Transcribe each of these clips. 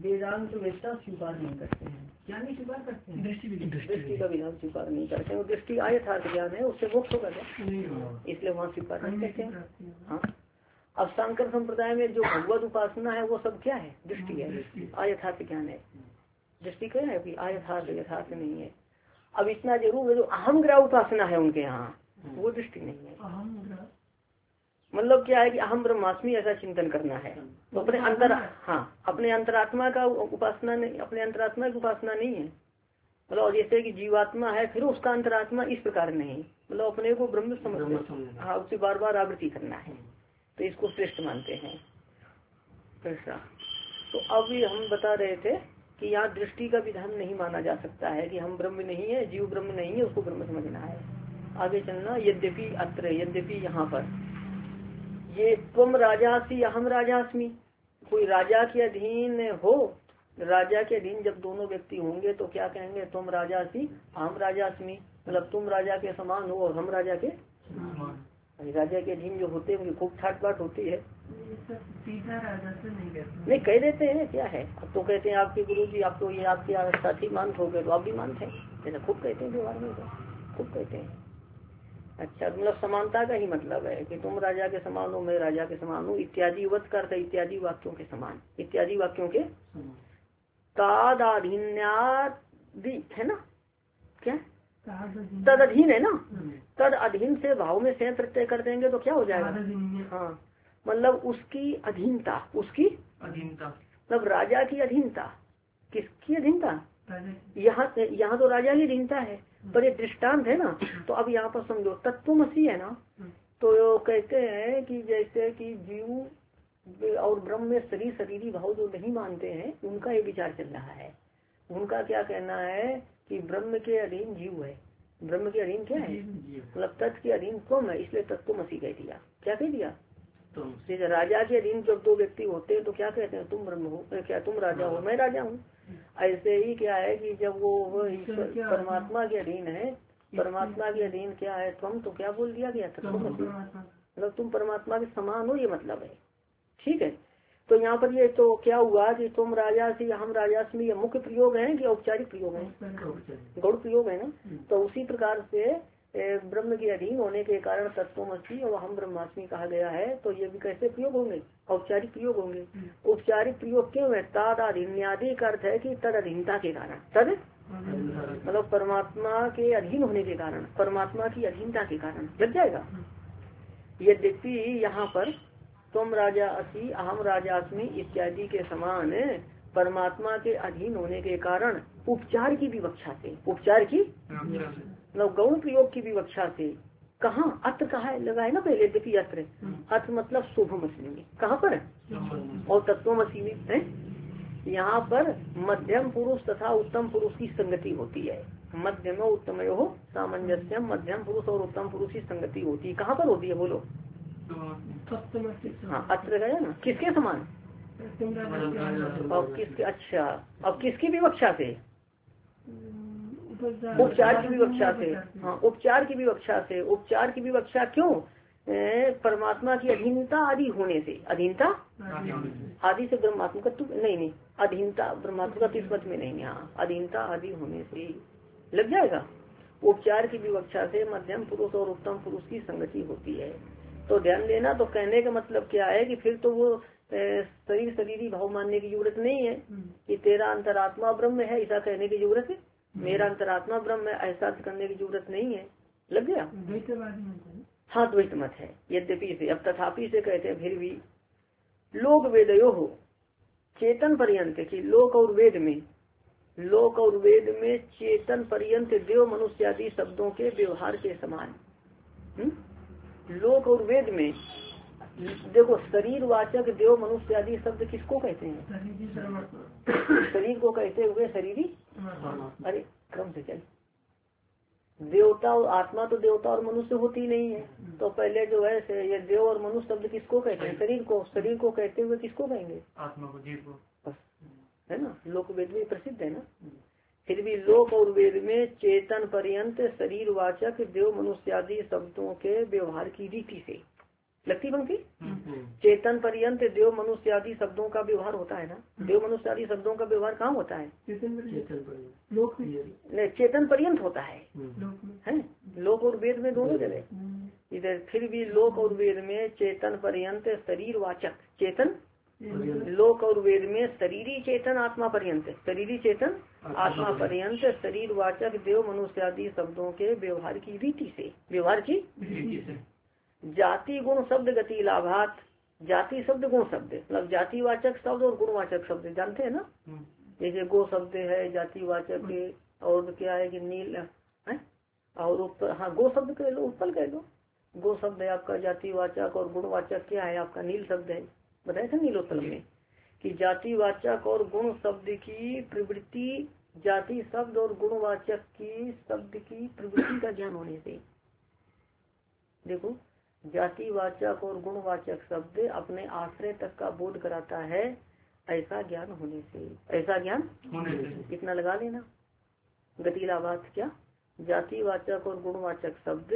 वेदांत वेदता स्वीकार नहीं करते हैं। क्या नहीं स्वीकार करते हैं? दृष्टि का विधान स्वीकार नहीं करते हैं। दृष्टि आयथार्थ ज्ञान है, उससे मोक्ष होगा क्या, इसलिए वहाँ स्वीकार नहीं करते हैं। हाँ, अब शंकर संप्रदाय में जो भगवत उपासना है वो सब क्या है? दृष्टि है, आयथार्थ ज्ञान है। दृष्टि क्या है अभी? आयथार्थ यथार्थ नहीं है। अब इतना जरूर है, जो अहम ग्रह उपासना है उनके यहाँ वो दृष्टि नहीं है। मतलब क्या है कि अहम ब्रह्मास्मि ऐसा चिंतन करना है, तो अपने अंतर, हाँ, अपने अंतरात्मा का उपासना नहीं, अपने अंतरात्मा की उपासना नहीं है। मतलब जैसे कि जीवात्मा है फिर उसका अंतरात्मा, इस प्रकार नहीं, मतलब अपने को ब्रह्म समझना, हाँ, उसे बार बार आवृत्ति करना है, तो इसको श्रेष्ठ मानते हैं। ऐसा तो अभी हम बता रहे थे कि यहाँ दृष्टि का विधान नहीं माना जा सकता है कि हम ब्रह्म नहीं है, जीव ब्रह्म नहीं है, उसको ब्रह्म समझना है। आगे चलना, यद्यपि अत्र, यद्यपि यहाँ पर ये तुम राजासी अहम राजास्मि, कोई राजा के अधीन हो, राजा के अधीन जब दोनों व्यक्ति होंगे तो क्या कहेंगे? तुम राजासी अहम राजास्मि, मतलब तुम राजा के समान हो और हम राजा के समान। राजा के अधीन जो होते हैं उनकी खूब ठाट बाट होती है। सीधा राजा से नहीं कह देते हैं, क्या है, अब तो कहते हैं आपके गुरु जी, आप तो ये आपके साथी मानते हो गए तो आप भी मानते हैं, जैसे खूब कहते हैं व्यवहार में, खूब कहते हैं। अच्छा, मतलब समानता का ही मतलब है कि तुम राजा के समान हो, मैं राजा के समान हूँ, इत्यादि वत करते, इत्यादि वाक्यों के समान, इत्यादि वाक्यों के तादाधीन्यादि है ना, क्या तद अधीन है ना, तद अधीन से भाव में से प्रत्यय कर देंगे तो क्या हो जाएगा? हाँ, मतलब उसकी अधीनता, उसकी अधीनता, मतलब राजा की अधीनता। किसकी अधीनता? यहाँ तो राजा की अधीनता है, पर ये दृष्टांत है ना, तो अब यहाँ पर समझो तत्वमसी है ना, तो कहते हैं कि जैसे कि जीव और ब्रह्म में शरीरी भाव जो नहीं मानते हैं उनका ये विचार चल रहा है। उनका क्या कहना है कि ब्रह्म के अधीन जीव है, ब्रह्म के अधीन क्या है, मतलब तत्व के अधीन तुम है, इसलिए तत्वमसी कह दिया। क्या कह दिया? जैसे राजा के अधीन जब दो व्यक्ति होते हैं तो क्या कहते हैं? तुम ब्रह्म हो, क्या तुम राजा हो, मैं राजा हूँ। ऐसे ही क्या है कि जब वो परमात्मा के अधीन है, परमात्मा के अधीन क्या है? तुम, तो क्या बोल दिया गया? तत्वमसी, मतलब तुम परमात्मा के समान हो, ये मतलब है। ठीक है, तो यहाँ पर ये तो क्या हुआ कि तुम राजा से हम राजास्मि, ये मुख्य प्रयोग है कि औपचारिक प्रयोग है? गौड़ प्रयोग है ना। तो उसी प्रकार से ब्रह्म के अधीन होने के कारण तत्वमसी और हम ब्रह्मास्मि कहा गया है। तो ये भी कैसे प्रयोग होंगे? औपचारिक प्रयोग होंगे। औपचारिक प्रयोग क्यों है? तद अधीन्यादि का अर्थ है कि तद अधीनता के कारण, तद मतलब परमात्मा के अधीन होने के कारण, परमात्मा की अधीनता के कारण लग जाएगा। यद्यपि यहाँ पर तुम राजा असी अहम राजास्मि इत्यादि के समान परमात्मा के अधीन होने के कारण उपचार की विवक्षा से, उपचार की मतलब गौण प्रयोग की विवक्षा से, कहाँ अत्र कहा लगा है ना पहले, यद्यपि अत्र, अत्र मतलब शुभमसी, कहाँ पर? और तत्वमसी में है, यहाँ पर मध्यम पुरुष तथा उत्तम पुरुष की संगति होती है। मध्यम उत्तम हो सामंजस्य, मध्यम पुरुष और उत्तम पुरुष की संगति होती है। कहाँ पर होती है बोलो? हाँ, अत्र गया ना, किसके समान? और किसके? अच्छा, अब किसकी विवक्षा से? उपचार की विवक्षा से। हाँ, उपचार की विवक्षा से। उपचार की विवक्षा क्यों? परमात्मा की अधीनता आदि होने से, अधीनता आदि से ब्रह्मात्म का नहीं, अधीनता ब्रह्मात्म का किस्मत में नहीं, हाँ, अधीनता आदि होने से लग जाएगा। उपचार की विवक्षा से मध्यम पुरुष और उत्तम पुरुष की संगति होती है। तो ध्यान देना, तो कहने का मतलब क्या है कि फिर तो वो शरीरी भाव मानने की जरूरत नहीं है कि तेरा अंतरात्मा ब्रह्म है, ऐसा कहने की जरूरत है, मेरा अंतरात्मा ब्रह्म है ऐसा करने की जरूरत नहीं है। लग गया? हाँ, द्वैत मत है यद्यपि से। अब तथापि से कहते हैं फिर भी लोक वेदयो हो चेतन पर्यंत की, लोक और वेद में, लोक और वेद में चेतन पर्यंत देव मनुष्य आदि शब्दों के व्यवहार के समान। लोक और वेद में देखो, शरीर वाचक देव मनुष्य आदि शब्द किसको कहते हैं? शरीर को कहते हुए शरीरी, अरे क्रम से चल, देवता और आत्मा तो देवता और मनुष्य होती नहीं है, तो पहले जो है ये देव और मनुष्य शब्द किसको कहते हैं? शरीर को। शरीर को कहते हुए किसको कहेंगे? आत्मा को, जीव को, है ना। लोक वेद में प्रसिद्ध है ना। फिर भी लोक और वेद में चेतन पर्यंत शरीर वाचक देव मनुष्य आदि शब्दों के व्यवहार की रीति से लगती पंक्ति चेतन पर्यंत देव मनुष्य आदि शब्दों का व्यवहार होता है ना। देव मनुष्य आदि शब्दों का व्यवहार कहाँ होता है? नहीं, चेतन पर्यंत होता है, लोक और वेद में दोनों जगह। इधर फिर भी लोक और वेद में चेतन पर्यंत शरीर वाचक चेतन, लोक और वेद में शरीरी चेतन आत्मा पर्यंत, शरीरी चेतन आत्मा पर्यंत शरीर वाचक देव मनुष्य आदि शब्दों के व्यवहार की रीति से, व्यवहार की जाति गुण शब्द गति लाभात। जाति शब्द गुण शब्द मतलब जातिवाचक शब्द और गुणवाचक शब्द जानते हैं ना। जैसे गो शब्द है जातिवाचक, और क्या है कि नील है, और हाँ गो शब्द कह लो, उत्पल कह लो। गो शब्द है आपका जातिवाचक और गुणवाचक क्या है आपका नील शब्द है। बताया था नीलोत्पल में कि जातिवाचक और गुण शब्द की प्रवृत्ति, जाति शब्द और गुणवाचक की शब्द की प्रवृत्ति का ज्ञान होने से। देखो जातिवाचक और गुणवाचक शब्द अपने आश्रय तक का बोध कराता है, ऐसा ज्ञान होने से, ऐसा ज्ञान होने से। इतना लगा लेना। गतिलाभात क्या, जातिवाचक और गुणवाचक शब्द,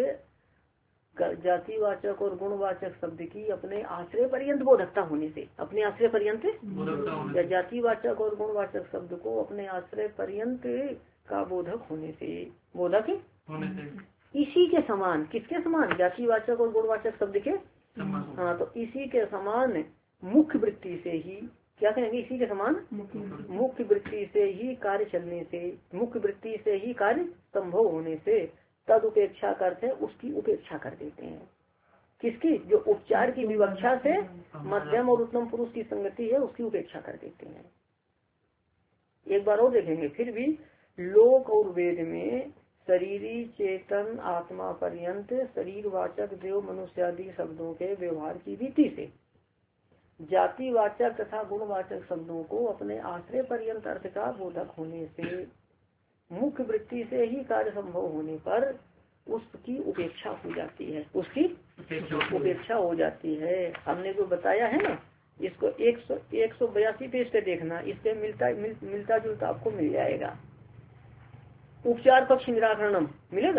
जातिवाचक और गुणवाचक शब्द की अपने आश्रय पर्यंत बोधकता होने से, अपने आश्रय पर्यंत या जातिवाचक और गुणवाचक शब्द को अपने आश्रय पर्यंत का बोधक होने से, बोधक होने से। इसी के समान, किसके समान? जातिवाचक और गुणवाचक शब्द के। हाँ, तो इसी के समान मुख्य वृत्ति से ही, क्या कहेंगे, इसी के समान मुख्य वृत्ति से ही कार्य चलने से, मुख्य वृत्ति से ही कार्य संभव होने से तद उपेक्षा करते, उसकी उपेक्षा कर देते हैं। किसकी? जो उपचार की विवक्षा से मध्यम और उत्तम पुरुष की संगति है उसकी उपेक्षा कर देते हैं। एक बार और देखेंगे। फिर भी लोक और वेद में शरीरी चेतन आत्मा पर्यंत शरीर वाचक देव मनुष्य आदि शब्दों के व्यवहार की रीति से जातिवाचक तथा गुणवाचक शब्दों को अपने आश्रय पर्यंत अर्थ का बोधक होने से, मुख्य वृत्ति से ही कार्य संभव होने पर उसकी उपेक्षा हो जाती है, उसकी उपेक्षा हो जाती है। हमने जो बताया है ना, इसको 182 पेज पे देखना, इससे मिलता जुलता आपको मिल जाएगा। उपचार पक्ष निराकरणम मिलेगा।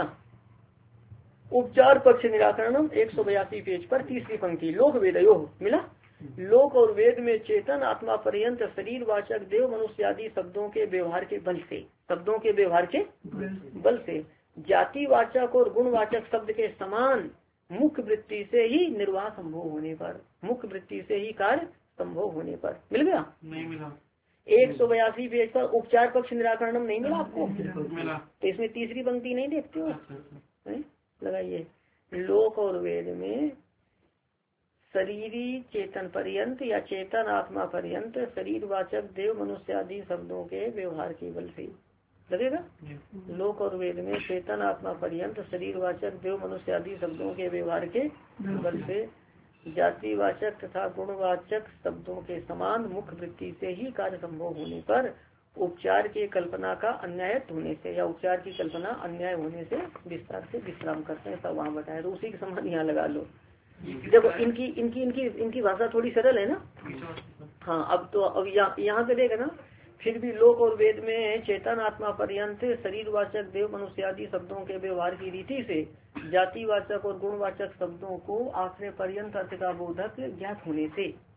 उपचार पक्ष निराकरणम 182 पेज पर तीसरी पंक्ति, लोक वेदयो मिला। लोक और वेद में चेतन आत्मा पर्यंत शरीर वाचक देव मनुष्य आदि शब्दों के व्यवहार के बल से, शब्दों के व्यवहार के बल से जातिवाचक और गुणवाचक शब्द के समान मुख्य वृत्ति से ही निर्वाह संभव होने पर, मुख्य वृत्ति से ही कार्य संभव होने पर। मिल गया? नहीं मिला। 182 पेज पर उपचार पक्ष निराकरणम नहीं मिला आपको? तो इसमें तीसरी पंक्ति नहीं देखते हो? लगाइए, लोक और वेद में शरीरी चेतन पर्यंत या चेतन आत्मा पर्यंत शरीर वाचक देव मनुष्य आदि शब्दों के व्यवहार के बल से, लगेगा। लोक और वेद में चेतन आत्मा पर्यंत शरीर वाचक देव मनुष्य आदि शब्दों के व्यवहार के बल से जातिवाचक तथा गुणवाचक शब्दों के समान मुख्य वृत्ति से ही कार्य संभव होने पर उपचार की कल्पना का अन्याय होने से, या उपचार की कल्पना अन्याय होने से विस्तार से विश्राम करते हैं, सब वहाँ बताया। तो उसी के समान यहाँ लगा लो। देखो इनकी इनकी इनकी इनकी भाषा थोड़ी सरल है ना। हाँ, अब तो अब यहाँ पे देगा ना, फिर भी लोक और वेद में चेतन आत्मा पर्यंत शरीर वाचक देव मनुष्य आदि शब्दों के व्यवहार की रीति से जातिवाचक और गुणवाचक शब्दों को आश्रय पर्यंत अर्थ का बोधक ज्ञात होने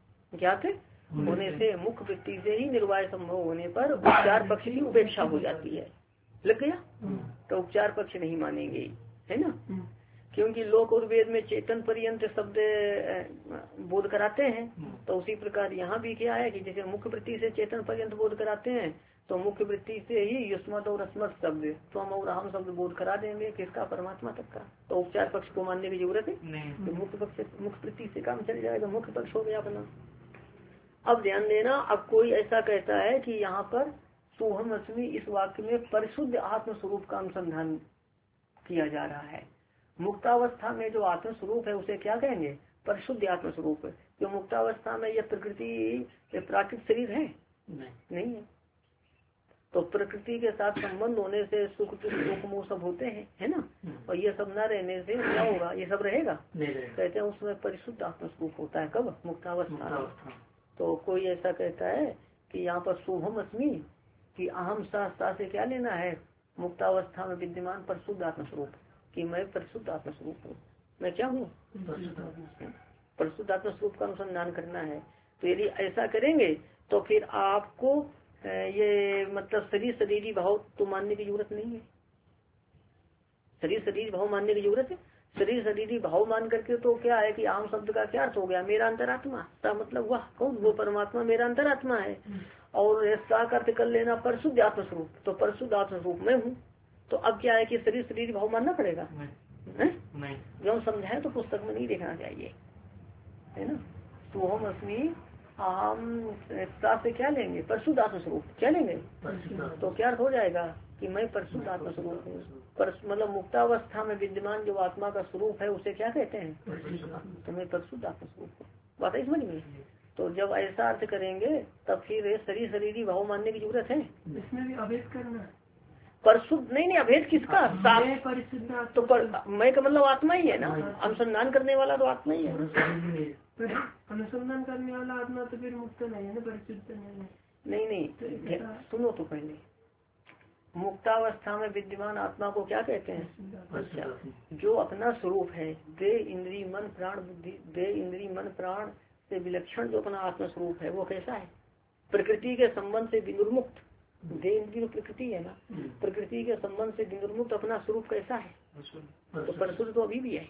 से मुख्य वृत्ति से ही निर्वाह संभव होने पर उपचार पक्ष की उपेक्षा हो जाती है। लग गया? तो उपचार पक्ष नहीं मानेंगे, है ना, क्योंकि लोक और वेद में चेतन पर्यंत शब्द बोध कराते हैं। तो उसी प्रकार यहाँ भी क्या है कि जैसे मुख्य वृत्ति से चेतन पर्यंत बोध कराते हैं, तो मुख्य वृत्ति से ही युष्मत और अस्मत शब्द, त्वम और अहम शब्द बोध करा देंगे, किसका? परमात्मा तक का। तो उपचार पक्ष को मानने की जरूरत है तो मुख्य वृत्ति से काम चल जाएगा, मुख्य पक्ष हो गया अपना। अब ध्यान देना, अब कोई ऐसा कहता है कि यहाँ पर सोहम अस्मि इस वाक्य में परिशुद्ध आत्म स्वरूप का अनुसंधान किया जा रहा है। मुक्तावस्था में जो आत्म स्वरूप है उसे क्या कहेंगे? परिशुद्ध आत्म स्वरूप। जो मुक्तावस्था में यह प्रकृति प्राकृतिक शरीर है नहीं है, तो प्रकृति के साथ संबंध होने से सुख दुख मोह सब होते हैं, है ना, और ये सब न रहने से क्या होगा? ये सब रहेगा? कहते हैं उसमें परिशुद्ध आत्म स्वरूप होता है। कब? मुक्तावस्था। तो कोई ऐसा कहता है कि यहाँ पर शुभम अस्मि कि अहम सा से क्या लेना है? मुक्तावस्था में विद्यमान परिशुद्ध आत्म स्वरूप, कि मैं परिशुद्ध आत्म स्वरूप हूँ। मैं क्या हूँ? परिशुद्ध आत्म स्वरूप का अनुसंधान करना है। तो यदि ऐसा करेंगे तो फिर आपको ये मतलब शरीरी भाव तो मानने की जरूरत नहीं है। शरीरी भाव मानने की जरूरत है। शरीरी भाव मान करके तो क्या है कि आम शब्द का क्या अर्थ हो गया, मेरा अंतरात्मा। मतलब वह कौन, वो परमात्मा मेरा अंतरात्मा है। और साक अर्थ कर लेना परिशुद्ध आत्म स्वरूप, तो परिशुद्ध आत्म स्वरूप मैं हूँ। तो अब क्या है कि शरीरी भाव मानना पड़ेगा नहीं। जो हम समझाए तो पुस्तक में नहीं देखना चाहिए, है ना। तो हम असली हम से क्या लेंगे, परिशुद्ध आत्म स्वरूप क्या लेंगे, तो क्या अर्थ हो जाएगा कि मैं परिशुद्ध आत्म स्वरूप हूँ। मतलब मुक्तावस्था में विद्यमान जो आत्मा का स्वरूप है उसे क्या कहते हैं, तो मैं परिशुद्ध आत्म स्वरूप हूँ। बात है समझ में। तो जब ऐसा अर्थ करेंगे तब फिर शरीरी भाव मानने की जरूरत है। इसमें भी अभेद करना है। परिशुद्ध नहीं अभेद किसका, परिशुद्ध तो मैं का मतलब आत्मा ही है ना, अनुसंधान करने वाला तो आत्मा ही है। अनुसंधान करने वाला आत्मा तो फिर मुक्त नहीं है ना, परिशुद्ध नहीं सुनो तो पहले, मुक्तावस्था में विद्यमान आत्मा को क्या कहते हैं, अच्छा जो अपना स्वरूप है, देह इंद्री मन प्राण बुद्धि, देह इंद्री मन प्राण से विलक्षण जो अपना आत्म स्वरूप है वो कैसा है, प्रकृति के संबंध से विनिर्मुक्त। देह इंद्री तो प्रकृति है ना, प्रकृति के संबंध से विनिर्मुक्त अपना स्वरूप कैसा है, तो परिशुद्ध तो अभी भी है।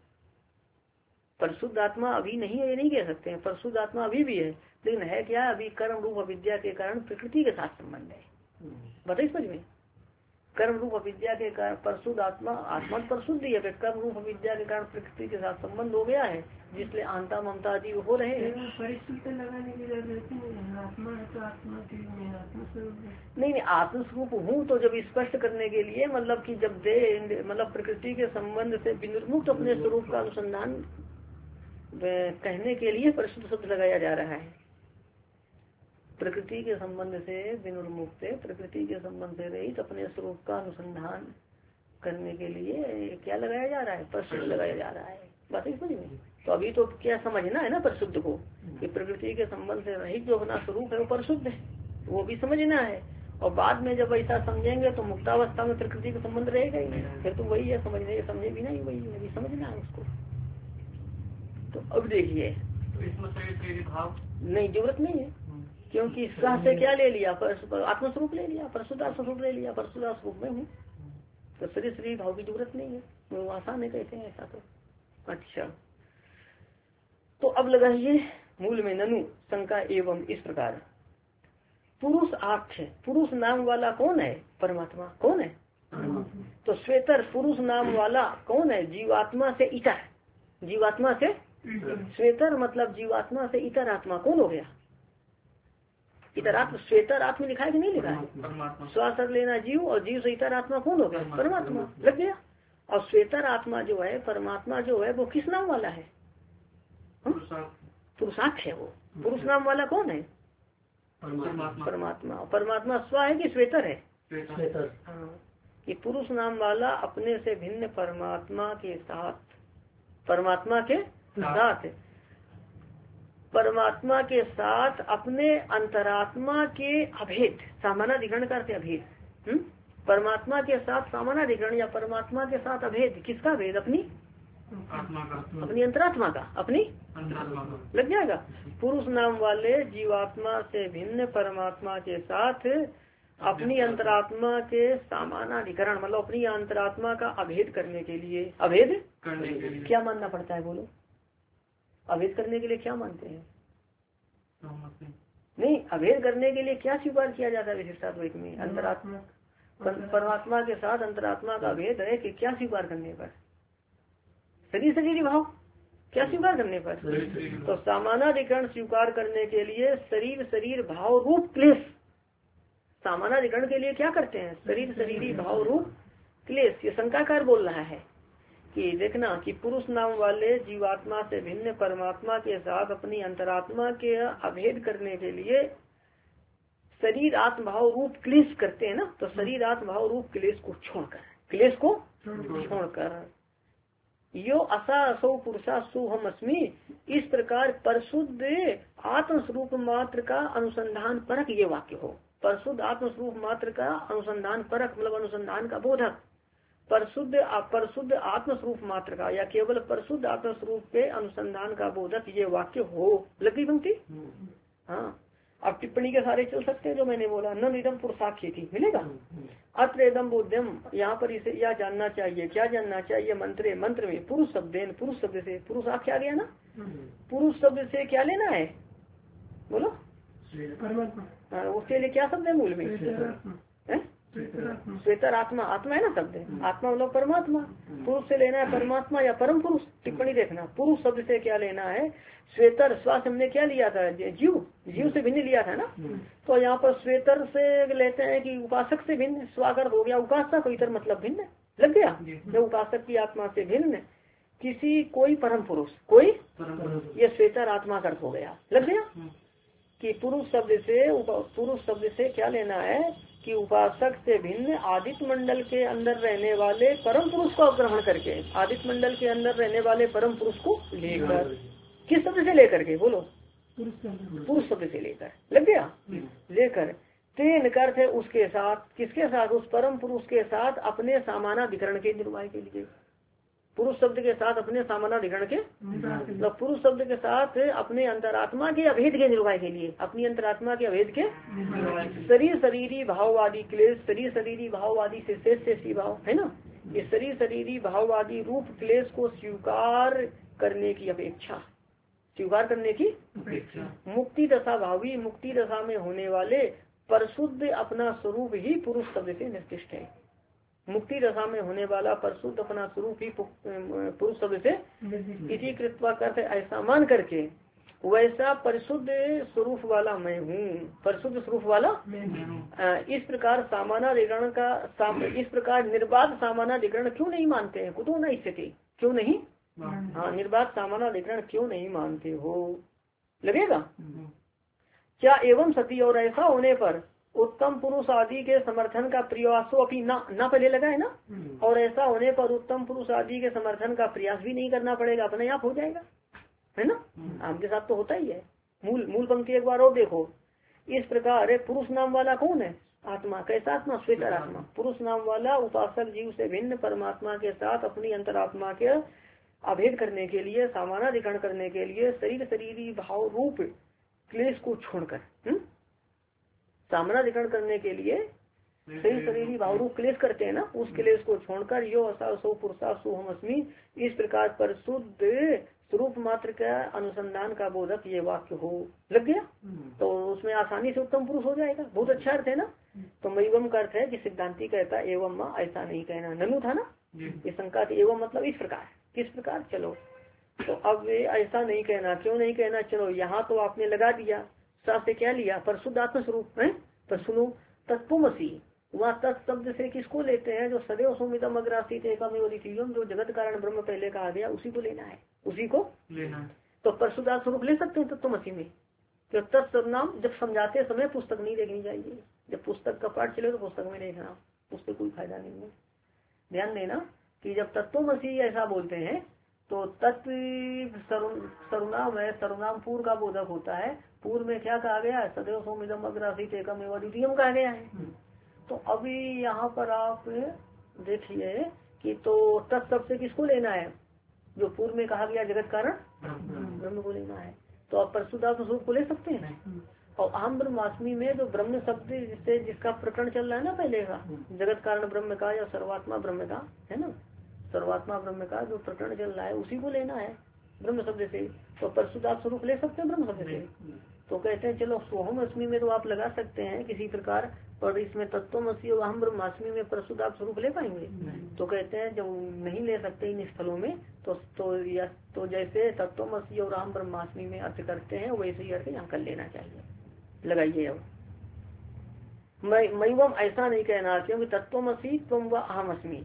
परिशुद्ध आत्मा अभी नहीं है ये नहीं कह सकते हैं, परिशुद्ध आत्मा अभी भी है, लेकिन है क्या, अभी कर्म रूप अविद्या के कारण प्रकृति के साथ संबंध है। बताइए समझ में, कर्म रूप अविद्या के कारण परिशुद्ध आत्मा परिशुद्ध ही है, कर्म रूप अविद्या के कारण प्रकृति के साथ संबंध हो गया है, जिसलिए आंता ममता आदि हो रहे हैं। परिशुद्ध लगाने की जरूरत नहीं, आत्मा है तो आत्मा की आत्मस्वरूप नहीं आत्मस्वरूप हूँ, तो जब स्पष्ट करने के लिए मतलब कि जब देह मतलब प्रकृति के संबंध से विनिर्मुक्त अपने स्वरूप का अनुसंधान कहने के लिए परिशुद्ध शब्द लगाया जा रहा है। प्रकृति के संबंध से विनिर्मुक्त, प्रकृति के संबंध से रहित अपने स्वरूप का अनुसंधान करने के लिए क्या लगाया जा रहा है, परिशुद्ध लगाया जा रहा है। बात समझ में। तो अभी तो क्या समझना है ना परिशुद्ध को, कि प्रकृति के संबंध से रहित जो अपना स्वरूप है वो परिशुद्ध है, वो भी समझना है। और बाद में जब ऐसा समझेंगे तो मुक्तावस्था में प्रकृति का संबंध रहेगा ही नहीं, फिर तो वही है, समझने समझे भी नहीं, वही है, समझना है उसको। तो अब देखिए नहीं जरूरत नहीं है, क्योंकि सह से क्या ले लिया, आत्मस्वरूप ले लिया, परिशुद्ध स्वरूप ले लिया, परिशुद्ध स्वरूप में हूँ, तो शरीर भाव की जरूरत नहीं है, वो आसान है कहते हैं ऐसा। तो अच्छा तो अब लगाइए मूल में ननु शंका एवं इस प्रकार, पुरुष आख्य पुरुष नाम वाला कौन है, परमात्मा कौन है, तो श्वेतर पुरुष नाम वाला कौन है, जीवात्मा से इतर, जीवात्मा से श्वेतर मतलब जीवात्मा से इतर आत्मा कौन हो गया, इतर आत्मा, श्वेतर आत्मा लिखा है कि नहीं लिखा है, श्वास लेना जीव और जीव से इतर आत्मा कौन हो गया, परमात्मा लग गया। और श्वेतर आत्मा जो है, परमात्मा जो है वो किस नाम वाला है, पुरुषार्थ है। वो पुरुष नाम वाला कौन है, परमात्मा। परमात्मा स्व है कि श्वेतर है, हाँ, कि पुरुष नाम वाला अपने से भिन्न परमात्मा के साथ, परमात्मा के साथ, परमात्मा के साथ अपने अंतरात्मा के अभेद, सामानाधिकरण का अर्थ अभेद, परमात्मा के साथ सामानाधिकरण या परमात्मा के साथ अभेद, किसका भेद, अपनी आत्मा का, अपनी अंतरात्मा का, अपनी लग जाएगा। पुरुष नाम वाले जीवात्मा से भिन्न परमात्मा के साथ अपनी अंतरात्मा के सामानाधिकरण मतलब अपनी अंतरात्मा का अभेद करने के लिए, अभेद करने के लिए क्या मानना पड़ता है, बोलो, अभेद करने के लिए क्या मानते हैं, नहीं अभेद करने के लिए क्या स्वीकार किया जाता है विशिष्टाद्वैत में, अंतरात्मा परमात्मा के साथ अंतरात्मा का भेद है कि क्या स्वीकार करने पर, शरीर भाव क्या स्वीकार करने पर, तो सामानाधिकरण स्वीकार करने के लिए शरीर भाव रूप क्लेश, सामानाधिकरण के लिए क्या करते हैं, शरीरी भाव रूप क्लेश। ये शंकाकार बोल रहा है कि देखना कि पुरुष नाम वाले जीवात्मा से भिन्न परमात्मा के साथ अपनी अंतरात्मा के अभेद करने के लिए शरीर आत्मभाव रूप क्लेश करते हैं ना, तो शरीर आत्मभाव रूप क्लेश को छोड़कर यो असा असौ पुरुषा सोहम अस्मि, इस प्रकार परिशुद्ध आत्म स्वरूप मात्र का अनुसंधान परक ये वाक्य हो, परिशुद्ध आत्म स्वरूप मात्र का अनुसंधान परक मतलब अनुसंधान का बोधक, परशुद्ध आत्मस्वरूप मात्र का या केवल परशुद्ध आत्मस्वरूप के अनुसंधान का बोधक ये वाक्य हो। लगी पंक्ति? हाँ, अब टिप्पणी के सारे चल सकते हैं जो मैंने बोला। न निदम पुरुषाख्य थी, मिलेगा। अत्र एदम बोध्यम, यहाँ पर इसे यह जानना चाहिए। क्या जानना चाहिए? मंत्र में पुरुष शब्देन, पुरुष शब्द से पुरुष आख्या आ गया ना। पुरुष शब्द से क्या लेना है बोलो? परमात्मा। उसके लिए क्या शब्द है मूल में? श्वेतर आत्मा। आत्मा है ना शब्द, आत्मा मतलब परमात्मा। पुरुष से लेना है परमात्मा या परम पुरुष। टिप्पणी देखना, पुरुष शब्द से क्या लेना है? श्वेतर, श्वास हमने क्या लिया था? जीव से भिन्न लिया था ना। तो यहाँ पर श्वेतर से लेते हैं कि उपासक से भिन्न, स्वागत हो गया उपासक, इतर मतलब भिन्न। लग गया? जब उपासक की आत्मा से भिन्न किसी कोई परम पुरुष, कोई ये श्वेतर आत्मा का अर्थ हो गया। लग गया कि पुरुष शब्द से क्या लेना है कि उपासक से भिन्न आदित्य मंडल के अंदर रहने वाले परम पुरुष को ग्रहण करके, आदित्य मंडल के अंदर रहने वाले परम पुरुष को लेकर, किस शब्द से लेकर के बोलो? पुरुष शब्द से लेकर। लग गया? लेकर तेन अर्थ है उसके साथ, किसके साथ? उस परम पुरुष के साथ अपने सामानाधिकरण के निर्वाह के लिए। पुरुष शब्द के साथ अपने सामानाधिकरण के मतलब पुरुष शब्द के साथ अपने अंतरात्मा के अभेद के निर्वाह के लिए, अपनी अंतरात्मा के अभेद के शरीरी भाववादी क्लेश, शरीरी भाववादी से शेष भाव है ना, ये शरीरी भाववादी रूप क्लेश को स्वीकार करने की अपेक्षा, स्वीकार करने की मुक्ति दशा भावी, मुक्ति दशा में होने वाले परशुद्ध अपना स्वरूप ही पुरुष शब्द से निर्दिष्ट है। मुक्ति दशा में होने वाला परशुद्ध अपना स्वरूप ही पुरुष शब्द से इसी कृत्वा करते, ऐसा मान करके वैसा परिशुद्ध स्वरूप वाला मैं हूँ, परिशुद्ध स्वरूप वाला इस प्रकार सामानाधिकरण का इस प्रकार निर्बाध सामानाधिकरण क्यों नहीं मानते हैं? कुतो न स्थिति, क्यों नहीं? हाँ, निर्बाध सामानाधिकरण क्यों नहीं मानते हो? लगेगा क्या? एवं सती, और ऐसा होने पर उत्तम पुरुष आदि के समर्थन का प्रयासो अपनी ना पहले लगा है ना, और ऐसा होने पर उत्तम पुरुष आदि के समर्थन का प्रयास भी नहीं करना पड़ेगा, अपने आप हो जाएगा, है ना। आपके साथ तो होता ही है। मूल पंक्ति एक बार और देखो। इस प्रकार पुरुष नाम वाला कौन है? आत्मा। कैसा आत्मा? श्वेतर आत्मा। पुरुष नाम वाला उपासक जीव से भिन्न परमात्मा के साथ अपनी अंतरात्मा के अभेद करने के लिए, सामानाधिकरण करने के लिए शरीरी भाव रूप क्लेश को छोड़कर, सामानाधिकरण करने के लिए शरीरी भाव रूप क्लेश करते हैं ना, उस क्लेश को छोड़कर यो असा सो पुरुषा सोहम अस्मि, इस प्रकार पर शुद्ध स्वरूप मात्र का अनुसंधान का बोधक ये वाक्य हो। लग गया? तो उसमें आसानी से उत्तम पुरुष हो जाएगा। बहुत अच्छा अर्थ है ना। तो एवं का अर्थ है कि सिद्धांति कहता है एवं माँ, ऐसा नहीं कहना। ननु था ना ये शंका थी। एवं मतलब इस प्रकार, किस प्रकार? चलो तो अब ऐसा नहीं कहना। क्यों नहीं कहना? चलो यहाँ तो आपने लगा दिया, साथ से क्या लिया? परशुद्ध आत्म स्वरूप है। पर सुनो, तत्वमसी, वहाँ तत्शब्द से किसको लेते हैं? जो सदैव सुमितम अग्रासी एकमेवद्वितीयम, जो जगत कारण ब्रह्म पहले कहा गया, उसी को लेना है, उसी को लेना है। तो परशुद्ध आत्म स्वरूप ले सकते हैं तत्वमसी में। तो तत्सर्वनाम जब समझाते समय पुस्तक नहीं देखनी चाहिए। जब पुस्तक का पाठ चले तो पुस्तक में देखना, उससे कोई फायदा नहीं है। ध्यान देना कि जब तत्वमसी ऐसा बोलते हैं तो तत्व सर्वनाम है, सर्वनाम पूर्व का बोधक होता है। पूर्व में क्या कहा गया है? सदैव सोमिदम अग्रासीत एकमेव द्वितीयम कहा गया है। तो अभी यहाँ पर आप देखिए कि तो तत्शब्द से किसको लेना है? जो पूर्व में कहा गया जगत कारण ब्रह्म को लेना है। तो आप परशुद्धात्म स्वरूप को ले सकते हैं। और अहम ब्रह्मास्मि में जो ब्रह्म शब्द से जिसका प्रकरण चल रहा है ना पहले का, जगत कारण ब्रह्म का या सर्वात्मा ब्रह्म का, है ना, सर्वात्मा ब्रह्म का जो प्रकरण चल रहा है उसी को लेना है ब्रह्म शब्द से। तो परशुद्धात्म स्वरूप ले सकते हैं ब्रह्म शब्द से। तो कहते हैं चलो सोहम अस्मि में तो आप लगा सकते हैं किसी प्रकार, पर इसमें तत्वमसी और अहम ब्रह्मास्मि में परशुद्धात्म स्वरूप ले पाएंगे? तो कहते हैं जब नहीं ले सकते इन स्थलों में तो जैसे तत्वमसी और अहम ब्रह्मास्मि में अर्थ करते हैं वैसे ही अर्थ यहाँ कर लेना चाहिए। लगाइए। अब मैवम ऐसा नहीं कहना, क्योंकि तत्वमसी तुम व अहम अस्मि,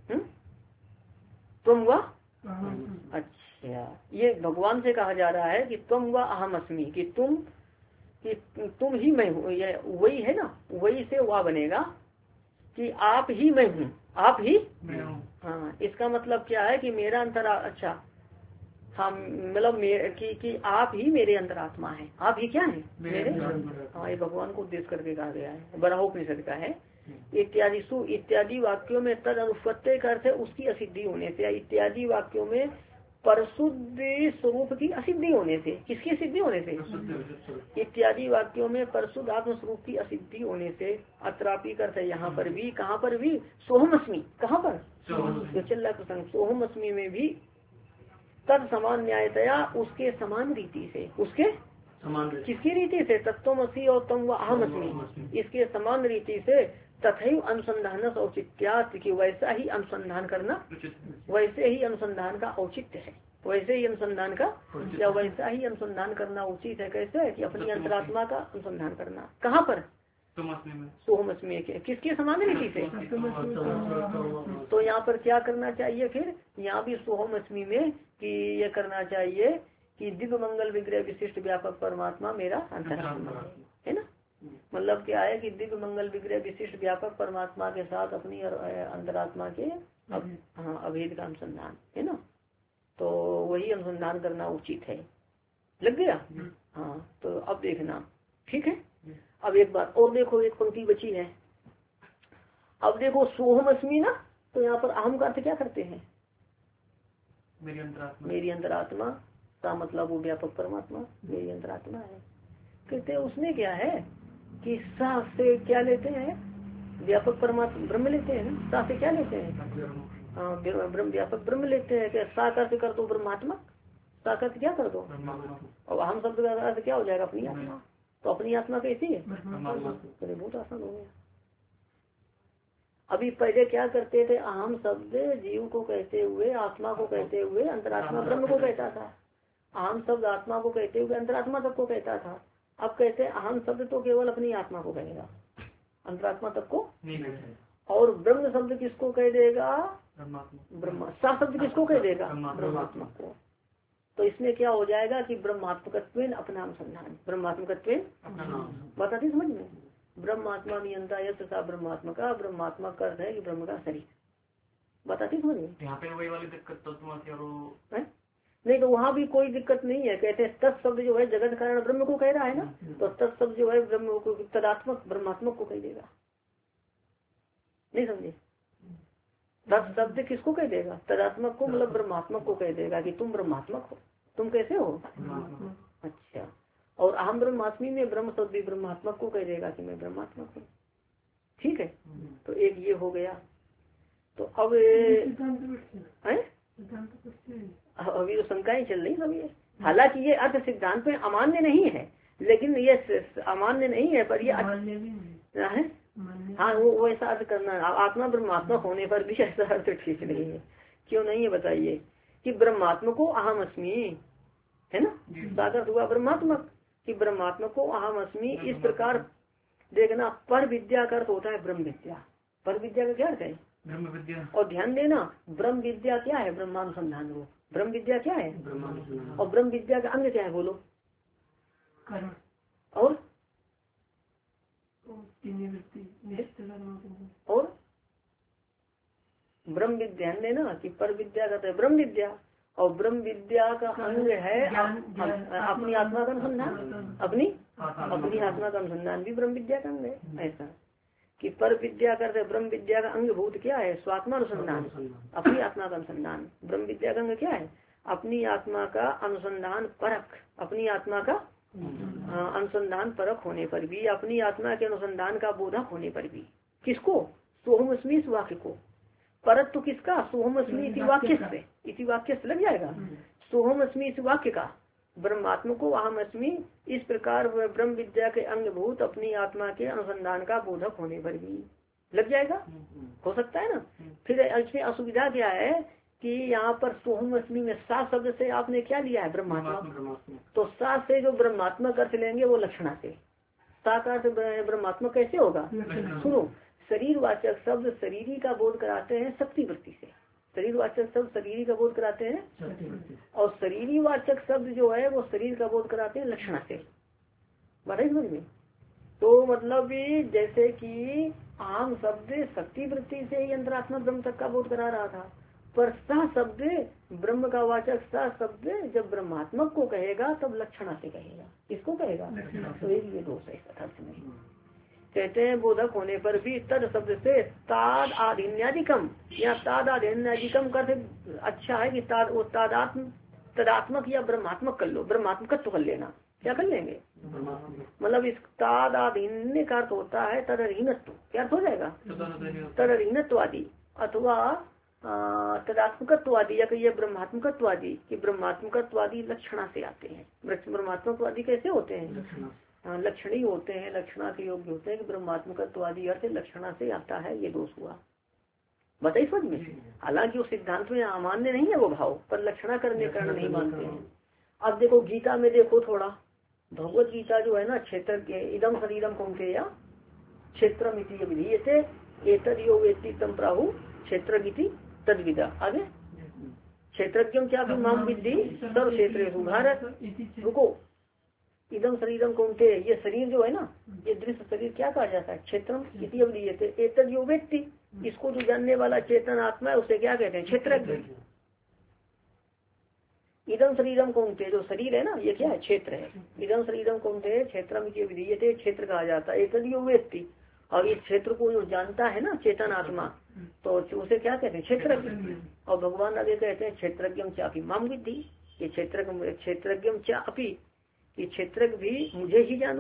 तुम व अच्छा, ये भगवान से कहा जा रहा है कि तुम व अहम अस्मि, कि तुम ही मैं हूँ। ये वही है ना, वही से वह बनेगा कि आप ही मैं हूँ, आप ही मैं हूँ। हाँ, इसका मतलब क्या है कि मेरा अंतर, अच्छा हाँ, मतलब कि आप ही मेरे अंतरात्मा है। आप ही क्या है? मेरे। हाँ, ये भगवान को उद्देश्य करके कहा गया है, बराहोपनिषद का है इत्यादि सु इत्यादि वाक्यों में तद अनुपत्ति का अर्थ है उसकी असिद्धि होने से, इत्यादि वाक्यों में परशुद्ध स्वरूप की असिद्धि होने से, किसकी सिद्धि होने से, इत्यादि वाक्यों में परशुद्ध आत्म स्वरूप की असिद्धि होने से अत्रापि करते यहाँ पर भी, कहाँ पर भी, सोहमअस्मि, कहाँ पर जो चल रहा प्रसंग, सोहमअस्मि में भी तद समान न्यायतया उसके समान रीति से, उसके किसकी रीति से, तत्वमसि और तम व अहमअस्मि, इसके समान रीति से तथैव अनुसंधान औचित्यात् की वैसा ही अनुसंधान करना, वैसे ही अनुसंधान का औचित्य है, वैसे ही अनुसंधान का या वैसा ही अनुसंधान करना उचित है। कैसे है कि अपनी अंतरात्मा का अनुसंधान करना, कहाँ पर, सोहमअस्मि के, किसके समान रीति से। तो यहाँ पर क्या करना चाहिए फिर, यहाँ भी सोहमअस्मि में कि ये करना चाहिए कि दिव्य मंगल विग्रह विशिष्ट व्यापक परमात्मा मेरा अंतरात्मा है ना। मतलब क्या है कि दिव्य मंगल विग्रह विशिष्ट व्यापक परमात्मा के साथ अपनी अंतरात्मा के अभेद का अनुसंधान है ना, तो वही अनुसंधान करना उचित है। लग गया। हाँ, तो अब देखना ठीक है। अब एक बात और देखो, एक पंक्ति बची है। अब देखो सोहमअस्मि ना, तो यहाँ पर अहम का अर्थ क्या करते हैं, मेरी अंतरात्मा का मतलब वो व्यापक परमात्मा मेरी अंतरात्मा है। कहते उसमें क्या है कि सा से क्या लेते हैं, व्यापक परमात्मा ब्रह्म लेते हैं ना, सा से क्या लेते हैं, हाँ ब्रह्म व्यापक ब्रह्म लेते हैं। क्या सा का अर्थ कर दो ब्रह्मात्मक, सा का अर्थ क्या कर दो, और अहम शब्द का अर्थ क्या हो जाएगा, अपनी आत्मा। तो अपनी आत्मा कैसी है, बहुत आसान हो गया। अभी पहले क्या करते थे, अहम शब्द जीव को कहते हुए, आत्मा को कहते हुए अंतरात्मा ब्रह्म को कहता था। अहम शब्द आत्मा को कहते हुए अंतरात्मा सबको कहता था। अब कहते हैं अहम शब्द तो केवल अपनी आत्मा को कहेगा, अंतरात्मा सबको नहीं। और ब्रह्म शब्द किसको कह देगा, ब्रह्मा। सा शब्द किसको कह देगा, ब्रह्मात्मा को। तो इसमें क्या हो जाएगा कि ब्रह्मात्मकत्वेन अपना अनुसंधान, ब्रह्मात्मकत्वेन बताती समझ में, ब्रह्मात्मा नियंता यथा ब्रह्मात्मा का, ब्रह्मात्मा का अर्थ है कि ब्रह्म का शरीर, बताती समझ में। यहाँ पे वही वाली दिक्कत नहीं, तो वहाँ भी कोई दिक्कत नहीं है। कहते हैं तत्शब्द जो है जगत कारण ब्रह्म को कह रहा है ना, तो तत्शब्द जो है ब्रह्म को तदात्मक ब्रह्मात्मक को कह देगा। नहीं समझे, तत्शब्द किसको कह देगा, तदात्मक को, मतलब ब्रह्मात्मक को कह देगा कि तुम ब्रह्मात्मक हो, तुम कैसे हो। अच्छा, और अहम ब्रह्मात्मी में ब्रह्म शब्द भी ब्रह्मात्मक को कह देगा कि मैं ब्रह्मात्मक हूँ। ठीक है, तो एक ये हो गया। तो अब अभी तो शंकाएं चल रही सब ये। हालांकि ये अर्थ सिद्धांत में अमान्य नहीं है, लेकिन ये अमान्य नहीं है, पर ये है हाँ, वो ऐसा अर्थ करना, आत्मा ब्रह्मात्मक होने पर भी ऐसा अर्थ ठीक नहीं है। क्यों नहीं है बताइए, कि ब्रह्मात्मा को अहम अस्मि है ना, सागर हुआ ब्रह्मात्मक, कि ब्रह्मात्मा को अहम अस्मि। इस प्रकार देखना, पर विद्या का अर्थ होता है ब्रह्म विद्या। पर विद्या का क्या अर्थ है, ब्रह्म विद्या। और ध्यान देना, ब्रह्म विद्या क्या है, ब्रह्मानुसंधान रूप। ब्रह्म विद्या क्या है, और ब्रह्म विद्या का अंग क्या है, बोलो। और ब्रह्म विद्या, ध्यान देना कि पर विद्या का ब्रह्म विद्या, और ब्रह्म विद्या का अंग है अपनी आत्मा का अनुसंधान, अपनी आत्मा का अनुसंधान भी ब्रह्म विद्या का अंग है। ऐसा कि पर विद्या करते ब्रह्म विद्या का अंग भूत क्या है, स्वात्मा अनुसंधान, अपनी आत्मा का अनुसंधान। ब्रह्म विद्या का अंग क्या है, अपनी आत्मा का अनुसंधान परख, अपनी आत्मा का अनुसंधान परख होने पर भी, अपनी आत्मा के अनुसंधान का बोधक होने पर भी। किसको, सोहमअस्मि इस वाक्य को। परत तो किसका, सोहमअस्मि इसी वाक्य से, इसी वाक्य से लग जाएगा। सोहमअस्मि इस वाक्य का, ब्रह्मात्मा को अहम अस्मि, इस प्रकार ब्रह्म विद्या के अंग भूत अपनी आत्मा के अनुसंधान का बोधक होने पर भी लग जाएगा, हो सकता है ना। फिर इसमें असुविधा क्या है कि यहाँ पर सोहमअस्मि में सा शब्द से आपने क्या लिया है, ब्रह्मात्मा। तो सा से जो ब्रह्मात्मक अर्थ लेंगे वो लक्षणा से, सा का अर्थ ब्रह्मात्मक कैसे होगा। सुनो, शरीर वाचक शब्द शरीरी का बोध कराते हैं शक्ति वृत्ति से, शरीर वाचक शब्द शरीरी का बोध कराते हैं, और शरीरी वाचक शब्द जो है वो शरीर का बोध कराते हैं लक्षणा से, बताइए समझ में। तो मतलब जैसे कि आम शब्द शक्ति वृत्ति से ही अंतरात्मा ब्रह्म तक का बोध करा रहा था, पर सा शब्द ब्रह्म का वाचक सा शब्द जब ब्रह्मात्मक को कहेगा तब लक्षणा से कहेगा, इसको कहेगा। तो ये दोष है इस अर्थ में, कहते हैं बोधक होने पर भी तद शब्द से ताद आधिन्यादिकम या ताद आधिन्यादिकम का अच्छा है कि ताद वो तदात्मक या ब्रह्मात्मक कर लो, ब्रह्मात्मकत्व कर लेना। क्या कर लेंगे? मतलब इस ताद आधिन्य का अर्थ होता है तदहीनत्व। क्या अर्थ हो जाएगा? तदहीनत्वादि अथवा तदात्मकत्वादि या कहिए ब्रह्मात्मकत्वादि कि ब्रह्मात्मकत्वादि लक्षणा से आते हैं। ब्रह्मात्मकत्वादि कैसे होते हैं? लक्षणी होते हैं, लक्षणा के योग्य होते हैं कि ब्रह्मात्मकत्वादि अर्थ लक्षणा से आता है। ये दोष हुआ, बताइए समझ में। हालांकि वो सिद्धांत में अमान्य नहीं है वो भाव, पर लक्षणा करने कारण नहीं मानते हैं। अब देखो गीता में देखो थोड़ा, भगवत गीता जो है ना, क्षेत्र के इदम शरीरम कौनते या क्षेत्रम इति विधीयते एतद यो वेत्ति तम प्राहु क्षेत्रमिति तद्विदा। आगे क्षेत्रज्ञम क्या माम विद्धि सर्व क्षेत्रेषु भारत। रुको, इदम शरीरम कौनते, ये शरीर जो है ना, ये दृश्य शरीर क्या कहा जाता है? क्षेत्रम इति अवधीयते एतद यो व्यक्ति, इसको जो जानने वाला चेतन आत्मा है उसे क्या कहते हैं? क्षेत्रज्ञ। इदम शरीरम कौनते, जो शरीर है ना ये क्या है? क्षेत्र है। इदम शरीरम कौनते क्षेत्रम इति अवधीयते, क्षेत्र कहा जाता है। एतद यो व्यक्ति, और इस क्षेत्र को जो जानता है ना चेतन आत्मा, तो उसे क्या कहते हैं? क्षेत्रज्ञ। और भगवान आगे कहते हैं क्षेत्रज्ञम चापी माम विद्धि, ये क्षेत्रज्ञम चापी, ये क्षेत्रज्ञ भी मुझे ही जानो।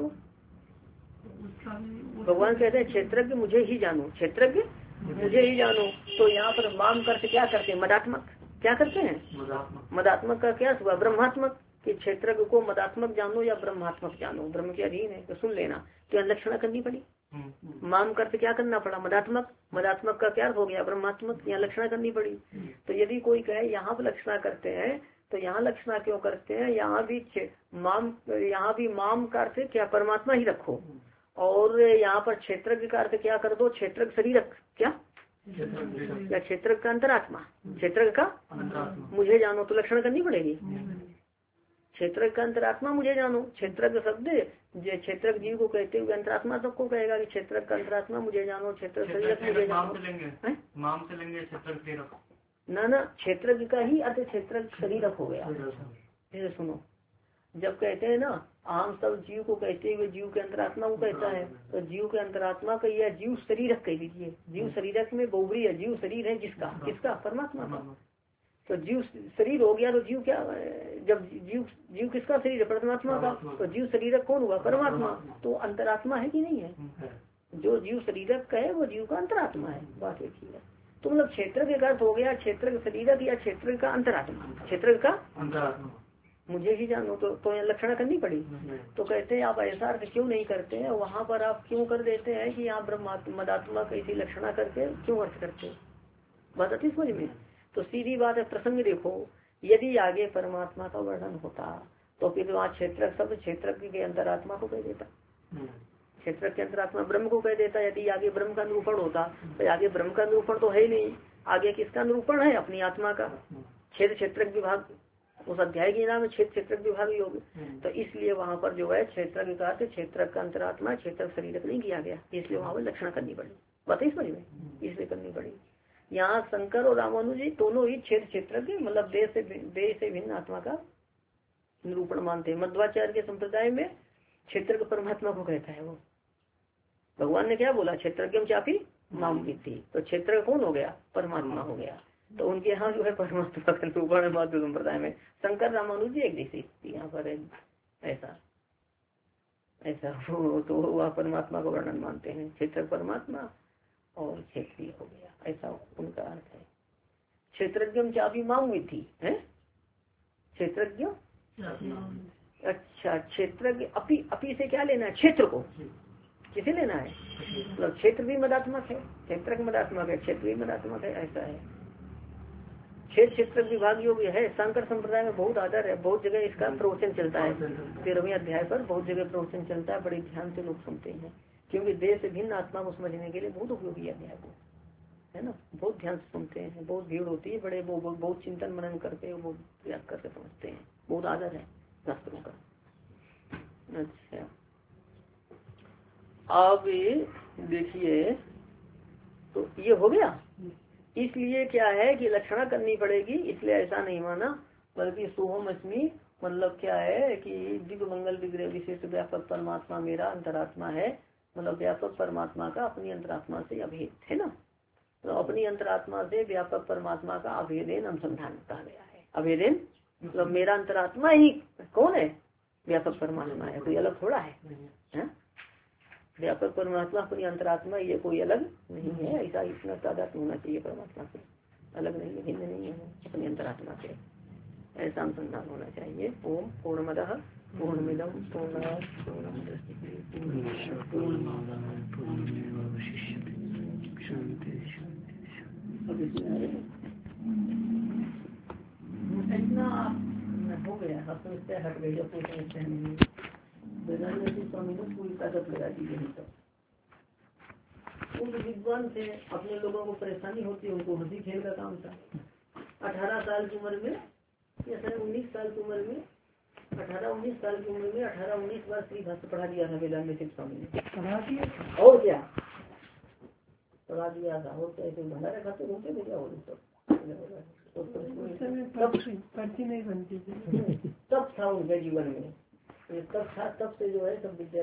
भगवान कहते हैं क्षेत्रज्ञ मुझे ही जानो, क्षेत्रज्ञ मुझे ही जानो। तो यहाँ पर माम करते क्या करते हैं? मदात्मक। क्या करते हैं? मदात्मक का क्या हुआ? ब्रह्मात्मक। कि क्षेत्रज्ञ को मदात्मक जानो या ब्रह्मात्मक जानो, ब्रह्म के अधीन है तो सुन लेना। तो यहाँ लक्षणा करनी पड़ी। माम करते क्या करना पड़ा? मदात्मक। मदात्मक का क्या हो गया? ब्रह्मात्मक। यहाँ लक्षणा करनी पड़ी। तो यदि कोई कहे यहाँ पर लक्षणा करते हैं, तो यहाँ लक्षणा क्यों करते हैं? यहाँ भी माम का अर्थ क्या? परमात्मा ही रखो। और यहाँ पर क्षेत्रज्ञ का अर्थ क्या कर दो? क्षेत्रज्ञ शरीर क्या, या क्षेत्रज्ञ का अंतरात्मा, क्षेत्रज्ञ का मुझे जानो, तो लक्षण करनी पड़ेगी। क्षेत्रज्ञ का अंतरात्मा मुझे जानो, क्षेत्रज्ञ शब्द क्षेत्रज्ञ जीव को कहते हुए अंतरात्मा सबको कहेगा कि क्षेत्रज्ञ का अंतरात्मा मुझे जानो, क्षेत्र शरीर मुझे जानो। माम से लेंगे क्षेत्रज्ञ ना, क्षेत्रज्ञ का ही अर्थ क्षेत्रज्ञ शरीर हो गया। जैसे सुनो, जब कहते हैं ना आम सब जीव को कहते हुए जीव के अंतरात्मा को कहता है, तो जीव के अंतरात्मा का यह जीव शरीर कह लीजिए। जीव शरीरक में बहुबरी है, जीव शरीर है जिसका, किसका? परमात्मा का। तो जीव शरीर हो गया, तो जीव क्या? जब जीव किसका शरीर है? परमात्मा का। तो जीव शरीरक कौन हुआ? परमात्मा। तो अंतरात्मा है कि नहीं है? जो जीव शरीरक का है वो जीव का अंतरात्मा है। बात एक ही है। तो मतलब क्षेत्र का अर्थ हो गया क्षेत्र शरीरक या क्षेत्र का अंतरात्मा, क्षेत्र का अंतरात्मा मुझे ही जानो। तो लक्षणा करनी पड़ी। तो कहते हैं आप ऐसा अर्थ क्यों नहीं करते हैं? वहाँ पर आप क्यों कर देते हैं कि आप मदात्मा का इसी लक्षणा करके क्यों अर्थ करते? बात आती समझ में? तो सीधी बात है, प्रसंग देखो, यदि आगे परमात्मा का वर्णन होता तो फिर वहाँ क्षेत्र शब्द क्षेत्र के अंतरात्मा को कह देता, क्षेत्र के अंतरात्मा ब्रह्म को कह देता। यदि आगे ब्रह्म का निरूपण होता तो आगे ब्रह्म का निरूपण तो है ही नहीं, आगे किसका निरूपण है? अपनी आत्मा का। क्षेत्र क्षेत्रक विभाग उस अध्याय के नाम है क्षेत्र क्षेत्रक विभाग योग। तो इसलिए वहाँ पर जो है क्षेत्र का क्षेत्र का अंतरात्मा क्षेत्र शरीरक नहीं किया गया, इसलिए वहाँ पर लक्षण करनी पड़ी। बताइए समझ में, इसलिए करनी पड़ी। यहाँ शंकर और रामानुज जी दोनों ही क्षेत्र क्षेत्र के मतलब देह से भिन्न आत्मा का निरूपण मानते हैं। मध्वाचार्य के संप्रदाय में क्षेत्र परमात्मा को कहता है वो। भगवान ने क्या बोला? क्षेत्रज्ञम चापी माम विद्धि, तो क्षेत्र कौन हो गया? परमात्मा हो गया। तो उनके यहाँ जो है परमात्मा का निरूपण है मध्व संप्रदाय में। शंकर रामानुज जी एक जैसी यहाँ पर ऐसा तो वह परमात्मा को वर्णन मानते हैं, क्षेत्र परमात्मा और क्षेत्रीय हो गया, ऐसा उनका अर्थ है। क्षेत्रज्ञम चापी माम विद्धि है, क्षेत्रज्ञ। अच्छा, क्षेत्रज्ञ अपी से क्या लेना है? क्षेत्र को किसे लेना है? मतलब क्षेत्र भी मदात्मक है, क्षेत्र मदात्मक है, क्षेत्र भी मदात्मक है, ऐसा है। क्षेत्र क्षेत्र विभाग योग्य है। शंकर संप्रदाय में बहुत आदर है, बहुत जगह इसका प्रवचन चलता है। 13वें अध्याय पर बहुत जगह प्रवचन चलता है, बड़े ध्यान से लोग सुनते हैं, क्योंकि देह से भिन्न आत्मा को समझने के लिए बहुत उपयोगी अध्याय को है ना। बहुत ध्यान से सुनते हैं, बहुत भीड़ होती है, बड़े वो बहुत चिंतन मनन करते हैं, बहुत प्रयास करके समझते हैं, बहुत आदर है शास्त्रों का। अच्छा, अब देखिए तो ये हो गया। इसलिए क्या है कि लक्षणा करनी पड़ेगी, इसलिए ऐसा नहीं माना, बल्कि सोहम अस्मि मतलब क्या है कि दिव्य मंगल विग्रह विशेष व्यापक परमात्मा मेरा अंतरात्मा है, मतलब व्यापक परमात्मा का अपनी अंतरात्मा से अभेद है ना। तो अपनी अंतरात्मा से व्यापक परमात्मा का अभेदेन अनुसंधान कहा गया है। अभेदेन मतलब मेरा अंतरात्मा ही कौन है, व्यापक परमात्मा है, कोई अलग थोड़ा है? व्यापक परमात्मा अपनी अंतरात्मा ये कोई अलग नहीं है, ऐसा इतना तादात्म्य होना चाहिए, परमात्मा से अलग नहीं है, भिन्न नहीं है अपनी अंतरात्मा से, ऐसा अनुसंधान होना चाहिए। ओम पूर्णमदः पूर्णमिदं पूर्णात् पूर्णमुदच्यते इतना हो गया, अब तो इससे हट गई, अब पूछते हैं वेदांत स्वामी ने पूरी ताकत लगा दी है। उन विद्वान से अपने लोगों को परेशानी होती है, उनको हंसी खेल का काम था। 18 साल की उम्र में या 19 साल की उम्र में 18-19 साल की उम्र में 18-19 बार श्री भाष्य पढ़ा दिया था वेदांत स्वामी ने, पढ़ा दिया और क्या पढ़ा दिया था, और क्या भंडारा खाते होते थे क्या, और पर्ची नहीं बनती थी, तब था उनके जीवन में, तब था, तब से जो है सब विद्या